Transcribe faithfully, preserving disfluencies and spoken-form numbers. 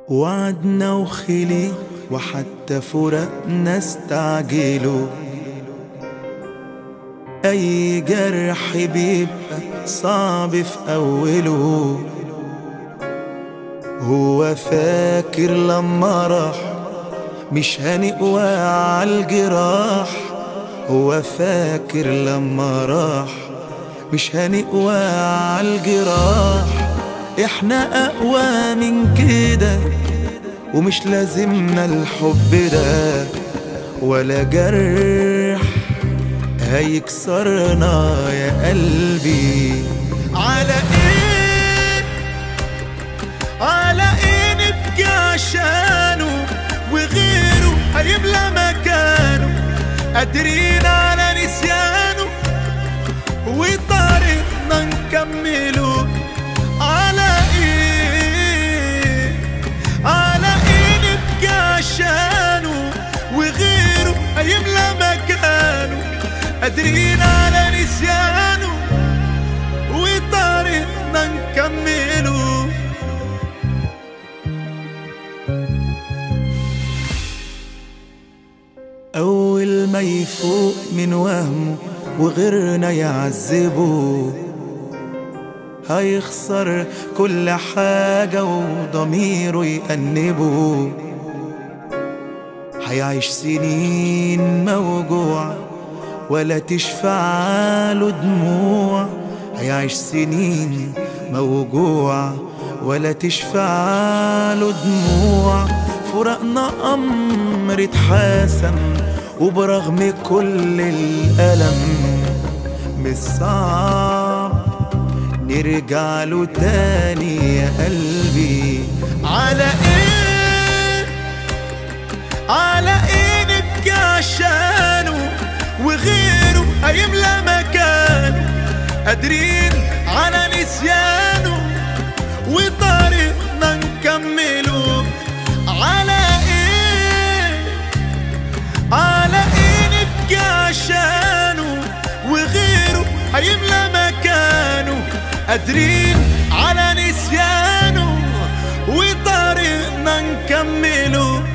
وعدنا وخلي وحتى فراقنا استعجلوا. أي جرح بيبقى صعب في أوله. هو فاكر لما راح مش هنقوى عالجراح. هو فاكر لما راح مش هنقوى عالجراح. احنا أقوى من كده ومش لازمنا الحب ده ولا جرح هيكسرنا يا قلبي. على ايه على ايه نبكي عشانه وغيره هيملى مكانه. قادرين على نسيانه وطريقنا نكمله. على ايه على ايه نبكي عشانه وغيره هيملى مكانه. قادرين على نسيانه وطريقنا نكمله. أول ما يفوق من وهمه وغيرنا يعذبه هيخسر كل حاجة وضميره يأنبه. هيعيش سنين موجوع ولا تشفع له دموع. هيعيش سنين موجوع ولا تشفع له دموع. فراقنا أمر اتحاسم وبرغم كل الألم مش صعب نرجع له تاني يا قلبي. على ايه على ايه نبكي عشانه وغيره هيملى مكانه. قادرين على نسيانه وطريقنا نكمله. على ايه على ايه نبكي عشانه وغيره هيملى مكانه. قادرين على نسيانه وطريقنا نكمله.